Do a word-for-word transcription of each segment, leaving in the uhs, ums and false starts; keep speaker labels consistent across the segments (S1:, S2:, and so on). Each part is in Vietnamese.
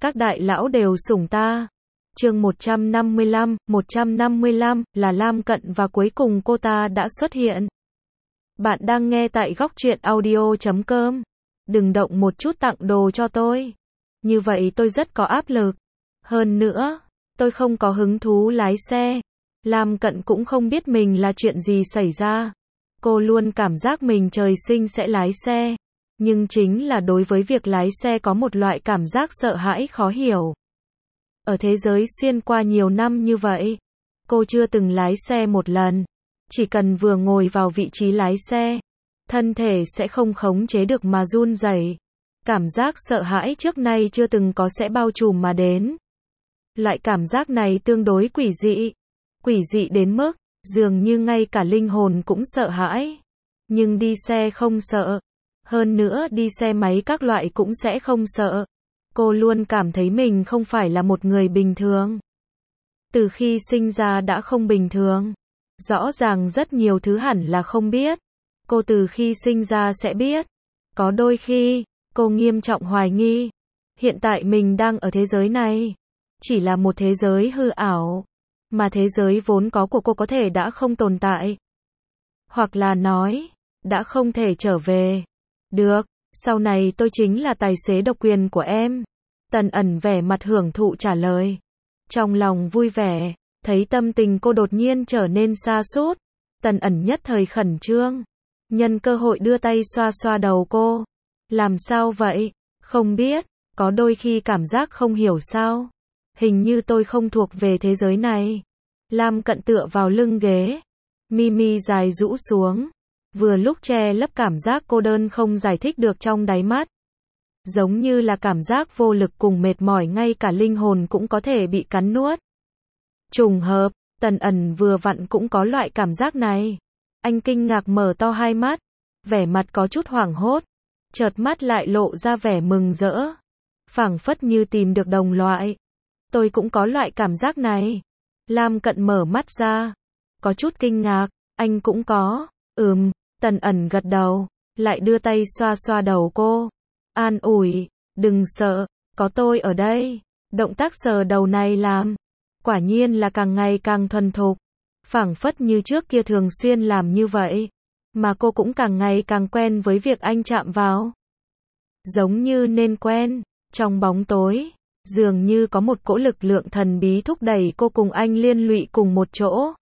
S1: Các đại lão đều sủng ta. Chương một trăm năm mươi lăm, một trăm năm mươi lăm, là Lam Cận và cuối cùng cô ta đã xuất hiện. Bạn đang nghe tại góc truyện audio chấm com. Đừng động một chút tặng đồ cho tôi. Như vậy tôi rất có áp lực. Hơn nữa, tôi không có hứng thú lái xe. Lam Cận cũng không biết mình là chuyện gì xảy ra. Cô luôn cảm giác mình trời sinh sẽ lái xe. Nhưng chính là đối với việc lái xe có một loại cảm giác sợ hãi khó hiểu. Ở thế giới xuyên qua nhiều năm như vậy, cô chưa từng lái xe một lần. Chỉ cần vừa ngồi vào vị trí lái xe, thân thể sẽ không khống chế được mà run rẩy. Cảm giác sợ hãi trước nay chưa từng có sẽ bao trùm mà đến. Loại cảm giác này tương đối quỷ dị. Quỷ dị đến mức, dường như ngay cả linh hồn cũng sợ hãi. Nhưng đi xe không sợ. Hơn nữa đi xe máy các loại cũng sẽ không sợ. Cô luôn cảm thấy mình không phải là một người bình thường. Từ khi sinh ra đã không bình thường. Rõ ràng rất nhiều thứ hẳn là không biết. Cô từ khi sinh ra sẽ biết. Có đôi khi, cô nghiêm trọng hoài nghi. Hiện tại mình đang ở thế giới này. Chỉ là một thế giới hư ảo. Mà thế giới vốn có của cô có thể đã không tồn tại. Hoặc là nói, đã không thể trở về. Được, sau này tôi chính là tài xế độc quyền của em. Tần ẩn vẻ mặt hưởng thụ trả lời. Trong lòng vui vẻ, thấy tâm tình cô đột nhiên trở nên sa sút. Tần ẩn nhất thời khẩn trương. Nhân cơ hội đưa tay xoa xoa đầu cô. Làm sao vậy? Không biết, có đôi khi cảm giác không hiểu sao. Hình như tôi không thuộc về thế giới này. Lam Cận tựa vào lưng ghế. Mimi dài rũ xuống. Vừa lúc che lấp cảm giác cô đơn không giải thích được trong đáy mắt. Giống như là cảm giác vô lực cùng mệt mỏi ngay cả linh hồn cũng có thể bị cắn nuốt. Trùng hợp, Tần ẩn vừa vặn cũng có loại cảm giác này. Anh kinh ngạc mở to hai mắt. Vẻ mặt có chút hoảng hốt. Chợt mắt lại lộ ra vẻ mừng rỡ. Phảng phất như tìm được đồng loại. Tôi cũng có loại cảm giác này. Lam Cận mở mắt ra. Có chút kinh ngạc. Anh cũng có. Ừm. Tần ẩn gật đầu. Lại đưa tay xoa xoa đầu cô. An ủi. Đừng sợ. Có tôi ở đây. Động tác sờ đầu này làm. Quả nhiên là càng ngày càng thuần thục. Phảng phất như trước kia thường xuyên làm như vậy. Mà cô cũng càng ngày càng quen với việc anh chạm vào. Giống như nên quen. Trong bóng tối. Dường như có một cỗ lực lượng thần bí thúc đẩy cô cùng anh liên lụy cùng một chỗ.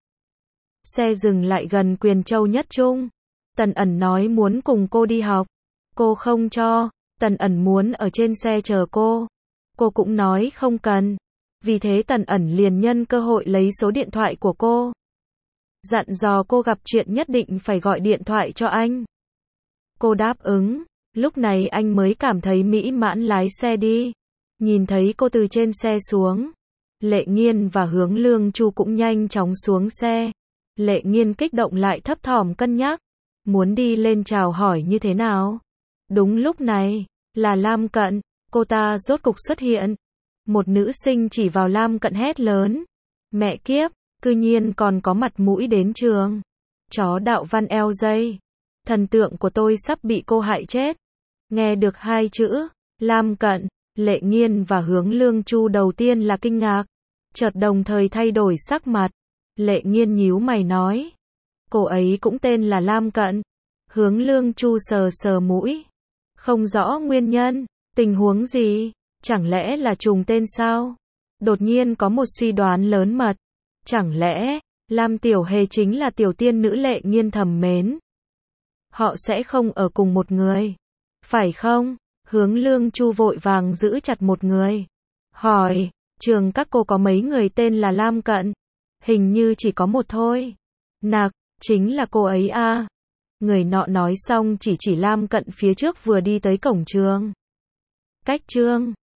S1: Xe dừng lại gần Quyền Châu Nhất Trung. Tần ẩn nói muốn cùng cô đi học. Cô không cho. Tần ẩn muốn ở trên xe chờ cô. Cô cũng nói không cần. Vì thế Tần ẩn liền nhân cơ hội lấy số điện thoại của cô. Dặn dò cô gặp chuyện nhất định phải gọi điện thoại cho anh. Cô đáp ứng. Lúc này anh mới cảm thấy mỹ mãn lái xe đi. Nhìn thấy cô từ trên xe xuống. Lệ Nghiên và Hướng Lương Chu cũng nhanh chóng xuống xe. Lệ Nghiên kích động lại thấp thỏm cân nhắc. Muốn đi lên chào hỏi như thế nào? Đúng lúc này, là Lam Cận. Cô ta rốt cục xuất hiện. Một nữ sinh chỉ vào Lam Cận hét lớn. Mẹ kiếp, cư nhiên còn có mặt mũi đến trường. Chó đạo văn eo dây. Thần tượng của tôi sắp bị cô hại chết. Nghe được hai chữ, Lam Cận, Lệ Nghiên và Hướng Lương Chu đầu tiên là kinh ngạc. Chợt đồng thời thay đổi sắc mặt. Lệ Nghiên nhíu mày nói. Cô ấy cũng tên là Lam Cận. Hướng Lương Chu sờ sờ mũi. Không rõ nguyên nhân. Tình huống gì? Chẳng lẽ là trùng tên sao? Đột nhiên có một suy đoán lớn mật. Chẳng lẽ, Lam Tiểu Hề chính là tiểu tiên nữ Lệ Nghiên thầm mến? Họ sẽ không ở cùng một người. Phải không? Hướng Lương Chu vội vàng giữ chặt một người. Hỏi, trường các cô có mấy người tên là Lam Cận? Hình như chỉ có một thôi. Nạc, chính là cô ấy à? Người nọ nói xong chỉ chỉ Lam Cận phía trước vừa đi tới cổng trường. Cách trường,